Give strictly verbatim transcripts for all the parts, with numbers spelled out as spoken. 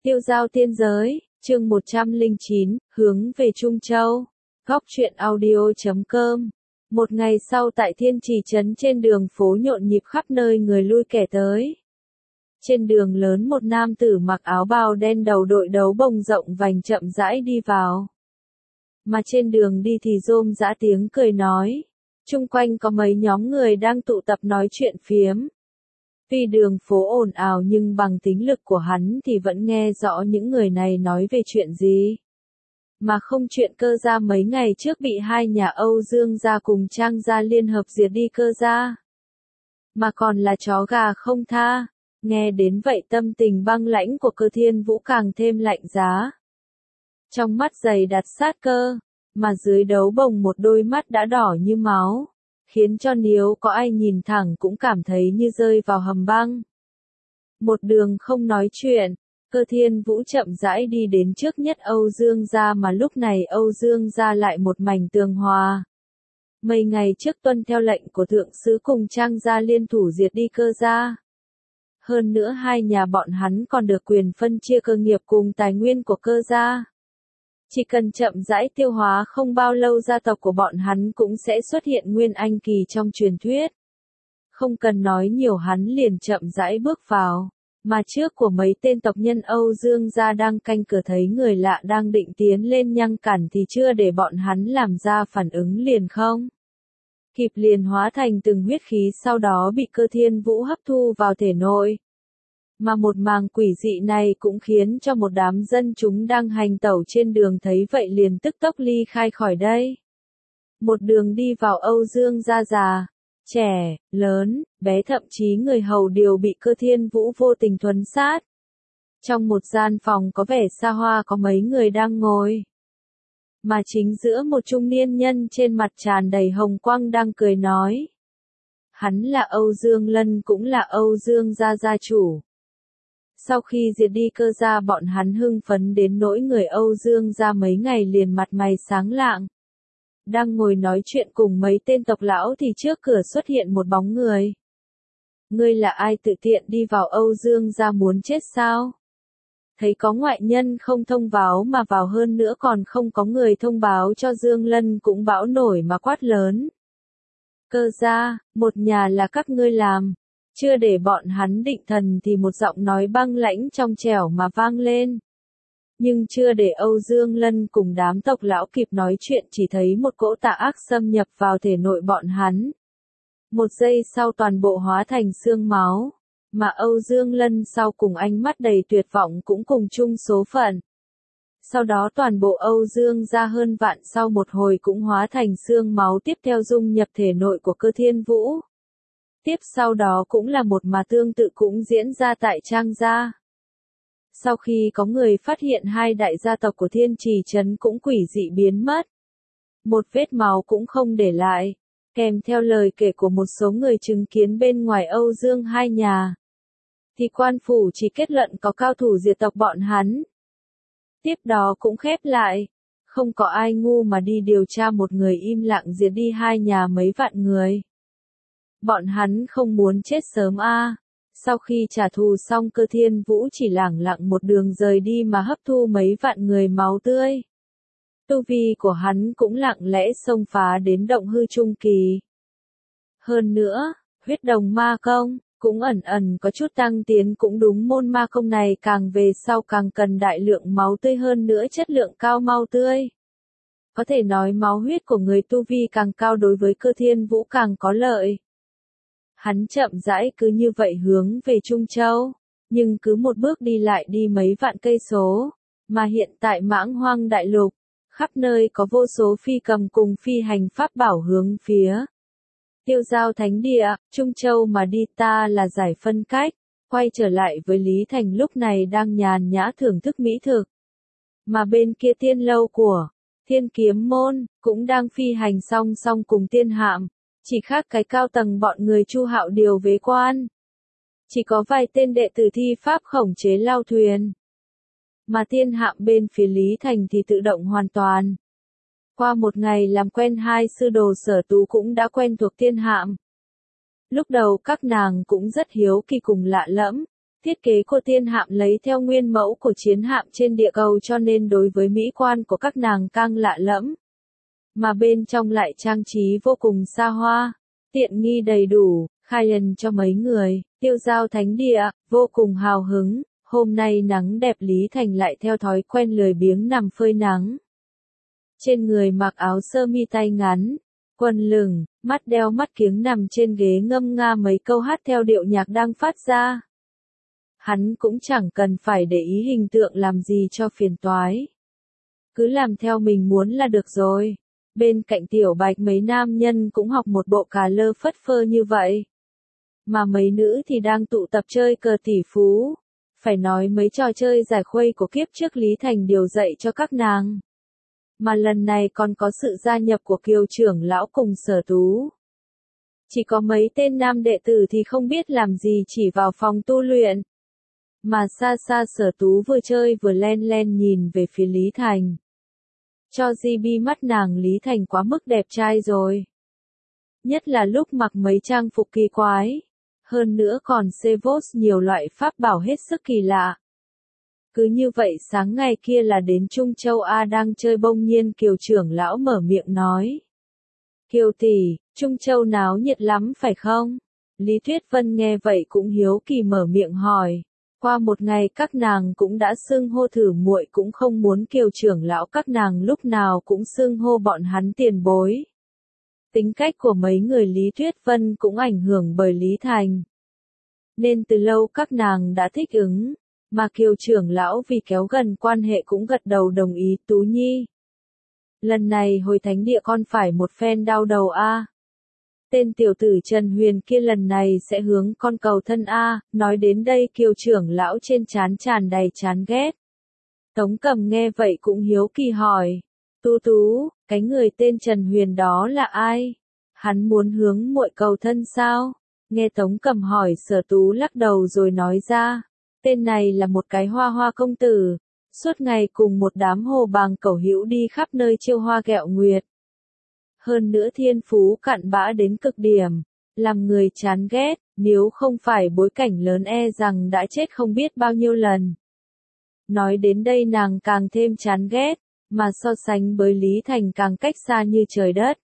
Tiêu giao tiên giới, chương một trăm lẻ chín, hướng về Trung Châu. Góc truyện audio chấm com. Một ngày sau tại Thiên Trì trấn trên đường phố nhộn nhịp khắp nơi người lui kẻ tới. Trên đường lớn một nam tử mặc áo bào đen đầu đội đấu bồng rộng vành chậm rãi đi vào. Mà trên đường đi thì rôm rã tiếng cười nói. Chung quanh có mấy nhóm người đang tụ tập nói chuyện phiếm. Tuy đường phố ồn ào nhưng bằng tính lực của hắn thì vẫn nghe rõ những người này nói về chuyện gì. Mà không chuyện Cơ Gia mấy ngày trước bị hai nhà Âu Dương gia cùng Trang gia liên hợp diệt đi Cơ Gia. Mà còn là chó gà không tha. Nghe đến vậy tâm tình băng lãnh của Cơ Thiên Vũ càng thêm lạnh giá. Trong mắt dày đặt sát cơ, mà dưới đấu bồng một đôi mắt đã đỏ như máu. Khiến cho nếu có ai nhìn thẳng cũng cảm thấy như rơi vào hầm băng. Một đường không nói chuyện, Cơ Thiên Vũ chậm rãi đi đến trước nhất Âu Dương gia mà lúc này Âu Dương gia lại một mảnh tường hòa. Mấy ngày trước tuân theo lệnh của thượng sứ cùng Trang gia liên thủ diệt đi Cơ gia. Hơn nữa hai nhà bọn hắn còn được quyền phân chia cơ nghiệp cùng tài nguyên của Cơ gia. Chỉ cần chậm rãi tiêu hóa không bao lâu gia tộc của bọn hắn cũng sẽ xuất hiện nguyên anh kỳ trong truyền thuyết. Không cần nói nhiều hắn liền chậm rãi bước vào, mà trước của mấy tên tộc nhân Âu Dương gia đang canh cửa thấy người lạ đang định tiến lên ngăn cản thì chưa để bọn hắn làm ra phản ứng liền không. Kịp liền hóa thành từng huyết khí sau đó bị Cơ Thiên Vũ hấp thu vào thể nội. Mà một màn quỷ dị này cũng khiến cho một đám dân chúng đang hành tẩu trên đường thấy vậy liền tức tốc ly khai khỏi đây. Một đường đi vào Âu Dương gia già, trẻ, lớn, bé thậm chí người hầu đều bị Cơ Thiên Vũ vô tình thuần sát. Trong một gian phòng có vẻ xa hoa có mấy người đang ngồi. Mà chính giữa một trung niên nhân trên mặt tràn đầy hồng quang đang cười nói. Hắn là Âu Dương Lân cũng là Âu Dương gia gia chủ. Sau khi diệt đi Cơ gia bọn hắn hưng phấn đến nỗi người Âu Dương gia mấy ngày liền mặt mày sáng lạng. Đang ngồi nói chuyện cùng mấy tên tộc lão thì trước cửa xuất hiện một bóng người. Ngươi là ai tự tiện đi vào Âu Dương gia muốn chết sao? Thấy có ngoại nhân không thông báo mà vào hơn nữa còn không có người thông báo cho Dương Lân cũng bão nổi mà quát lớn. Cơ gia, một nhà là các ngươi làm. Chưa để bọn hắn định thần thì một giọng nói băng lãnh trong trẻo mà vang lên. Nhưng chưa để Âu Dương Lân cùng đám tộc lão kịp nói chuyện chỉ thấy một cỗ tà ác xâm nhập vào thể nội bọn hắn. Một giây sau toàn bộ hóa thành xương máu, mà Âu Dương Lân sau cùng ánh mắt đầy tuyệt vọng cũng cùng chung số phận. Sau đó toàn bộ Âu Dương gia hơn vạn sau một hồi cũng hóa thành xương máu tiếp theo dung nhập thể nội của Cơ Thiên Vũ. Tiếp sau đó cũng là một mà tương tự cũng diễn ra tại Trang gia. Sau khi có người phát hiện hai đại gia tộc của Thiên Trì trấn cũng quỷ dị biến mất. Một vết máu cũng không để lại, kèm theo lời kể của một số người chứng kiến bên ngoài Âu Dương hai nhà. Thì quan phủ chỉ kết luận có cao thủ diệt tộc bọn hắn. Tiếp đó cũng khép lại, không có ai ngu mà đi điều tra một người im lặng diệt đi hai nhà mấy vạn người. Bọn hắn không muốn chết sớm a. À. Sau khi trả thù xong Cơ Thiên Vũ chỉ lẳng lặng một đường rời đi mà hấp thu mấy vạn người máu tươi. Tu vi của hắn cũng lặng lẽ xông phá đến động hư trung kỳ. Hơn nữa, huyết đồng ma công, cũng ẩn ẩn có chút tăng tiến cũng đúng môn ma công này càng về sau càng cần đại lượng máu tươi hơn nữa chất lượng cao mau tươi. Có thể nói máu huyết của người tu vi càng cao đối với Cơ Thiên Vũ càng có lợi. Hắn chậm rãi cứ như vậy hướng về Trung Châu, nhưng cứ một bước đi lại đi mấy vạn cây số, mà hiện tại Mãng Hoang Đại Lục, khắp nơi có vô số phi cầm cùng phi hành pháp bảo hướng phía Tiêu Giao Thánh Địa, Trung Châu mà đi ta là giải phân cách, quay trở lại với Lý Thành lúc này đang nhàn nhã thưởng thức mỹ thực. Mà bên kia tiên lâu của Thiên Kiếm Môn, cũng đang phi hành song song cùng tiên hạm. Chỉ khác cái cao tầng bọn người Chu Hạo điều vế quan. Chỉ có vài tên đệ tử thi pháp khống chế lao thuyền. Mà tiên hạm bên phía Lý Thành thì tự động hoàn toàn. Qua một ngày làm quen hai sư đồ Sở Tú cũng đã quen thuộc tiên hạm. Lúc đầu các nàng cũng rất hiếu kỳ cùng lạ lẫm. Thiết kế của thiên hạm lấy theo nguyên mẫu của chiến hạm trên địa cầu cho nên đối với mỹ quan của các nàng càng lạ lẫm. Mà bên trong lại trang trí vô cùng xa hoa, tiện nghi đầy đủ, khai ân cho mấy người, tiêu giao thánh địa, vô cùng hào hứng. Hôm nay nắng đẹp Lý Thành lại theo thói quen lười biếng nằm phơi nắng. Trên người mặc áo sơ mi tay ngắn, quần lửng, mắt đeo mắt kiếng nằm trên ghế ngâm nga mấy câu hát theo điệu nhạc đang phát ra. Hắn cũng chẳng cần phải để ý hình tượng làm gì cho phiền toái. Cứ làm theo mình muốn là được rồi. Bên cạnh Tiểu Bạch mấy nam nhân cũng học một bộ cà lơ phất phơ như vậy. Mà mấy nữ thì đang tụ tập chơi cờ tỷ phú. Phải nói mấy trò chơi giải khuây của kiếp trước Lý Thành điều dạy cho các nàng. Mà lần này còn có sự gia nhập của Kiều trưởng lão cùng Sở Tú. Chỉ có mấy tên nam đệ tử thì không biết làm gì chỉ vào phòng tu luyện. Mà xa xa Sở Tú vừa chơi vừa len len nhìn về phía Lý Thành. Cho gi bi mắt nàng Lý Thành quá mức đẹp trai rồi. Nhất là lúc mặc mấy trang phục kỳ quái. Hơn nữa còn Sevos nhiều loại pháp bảo hết sức kỳ lạ. Cứ như vậy sáng ngày kia là đến Trung Châu A đang chơi bỗng nhiên Kiều trưởng lão mở miệng nói. Kiều tỷ, Trung Châu náo nhiệt lắm phải không? Lý Tuyết Vân nghe vậy cũng hiếu kỳ mở miệng hỏi. Qua một ngày các nàng cũng đã xưng hô thử muội cũng không muốn Kiều trưởng lão các nàng lúc nào cũng xưng hô bọn hắn tiền bối. Tính cách của mấy người Lý Tuyết Vân cũng ảnh hưởng bởi Lý Thành. Nên từ lâu các nàng đã thích ứng, mà Kiều trưởng lão vì kéo gần quan hệ cũng gật đầu đồng ý. Tú Nhi. Lần này hồi thánh địa con phải một phen đau đầu a. Tên tiểu tử Trần Huyền kia lần này sẽ hướng con cầu thân a. Nói đến đây Kiều trưởng lão trên trán tràn đầy chán ghét. Tống Cầm nghe vậy cũng hiếu kỳ hỏi. Tú Tú, cái người tên Trần Huyền đó là ai? Hắn muốn hướng muội cầu thân sao? Nghe Tống Cầm hỏi Sở Tú lắc đầu rồi nói ra. Tên này là một cái hoa hoa công tử. Suốt ngày cùng một đám hồ bàng cẩu hữu đi khắp nơi chiêu hoa gẹo nguyệt. Hơn nữa thiên phú cặn bã đến cực điểm. Làm người chán ghét, nếu không phải bối cảnh lớn e rằng đã chết không biết bao nhiêu lần. Nói đến đây nàng càng thêm chán ghét. Mà so sánh với Lý Thành càng cách xa như trời đất.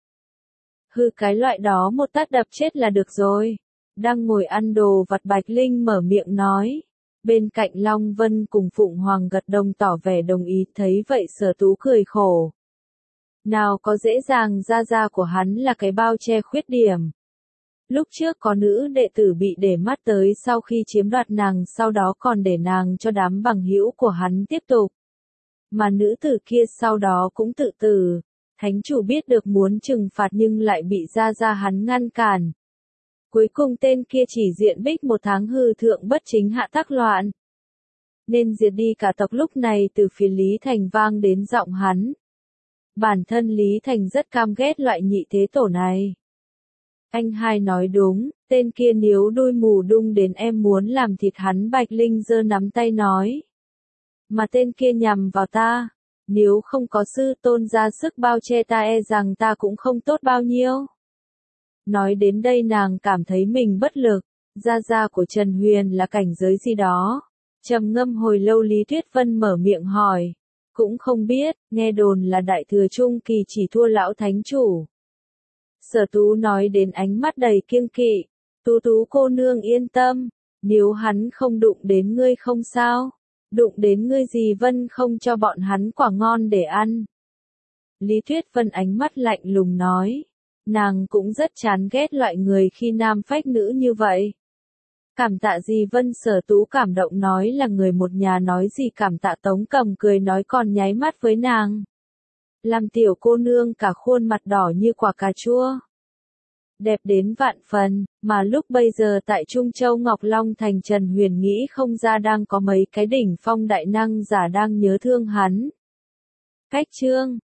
Hư cái loại đó một tát đập chết là được rồi. Đang ngồi ăn đồ vặt Bạch Linh mở miệng nói. Bên cạnh Long Vân cùng Phụng Hoàng gật đầu tỏ vẻ đồng ý, thấy vậy Sở Tú cười khổ. Nào có dễ dàng, gia gia của hắn là cái bao che khuyết điểm. Lúc trước có nữ đệ tử bị để mắt tới sau khi chiếm đoạt nàng, sau đó còn để nàng cho đám bằng hữu của hắn tiếp tục. Mà nữ tử kia sau đó cũng tự tử. Thánh chủ biết được muốn trừng phạt nhưng lại bị gia gia hắn ngăn cản. Cuối cùng tên kia chỉ diện bích một tháng hư thượng bất chính hạ tác loạn. Nên diệt đi cả tộc. Lúc này từ phía Lý Thành vang đến giọng hắn. Bản thân Lý Thành rất cam ghét loại nhị thế tổ này. Anh hai nói đúng, tên kia nếu đuôi mù đung đến em muốn làm thịt hắn. Bạch Linh giơ nắm tay nói. Mà tên kia nhằm vào ta. Nếu không có sư tôn ra sức bao che ta e rằng ta cũng không tốt bao nhiêu. Nói đến đây nàng cảm thấy mình bất lực. Gia gia của Trần Huyền là cảnh giới gì đó. Trầm ngâm hồi lâu Lý Tuyết Vân mở miệng hỏi. Cũng không biết, nghe đồn là đại thừa trung kỳ chỉ thua lão thánh chủ. Sở Tú nói đến ánh mắt đầy kiêng kỵ. Tú Tú cô nương yên tâm. Nếu hắn không đụng đến ngươi không sao. Đụng đến ngươi gì Vân không cho bọn hắn quả ngon để ăn. Lý Tuyết Vân ánh mắt lạnh lùng nói. Nàng cũng rất chán ghét loại người khi nam phách nữ như vậy. Cảm tạ gì Vân? Sở Tú cảm động nói là người một nhà. Nói gì cảm tạ? Tống Cầm cười nói còn nháy mắt với nàng. Làm tiểu cô nương cả khuôn mặt đỏ như quả cà chua. Đẹp đến vạn phần, mà lúc bây giờ tại Trung Châu Ngọc Long Thành Trần Huyền nghĩ không ra đang có mấy cái đỉnh phong đại năng giả đang nhớ thương hắn. Cách chương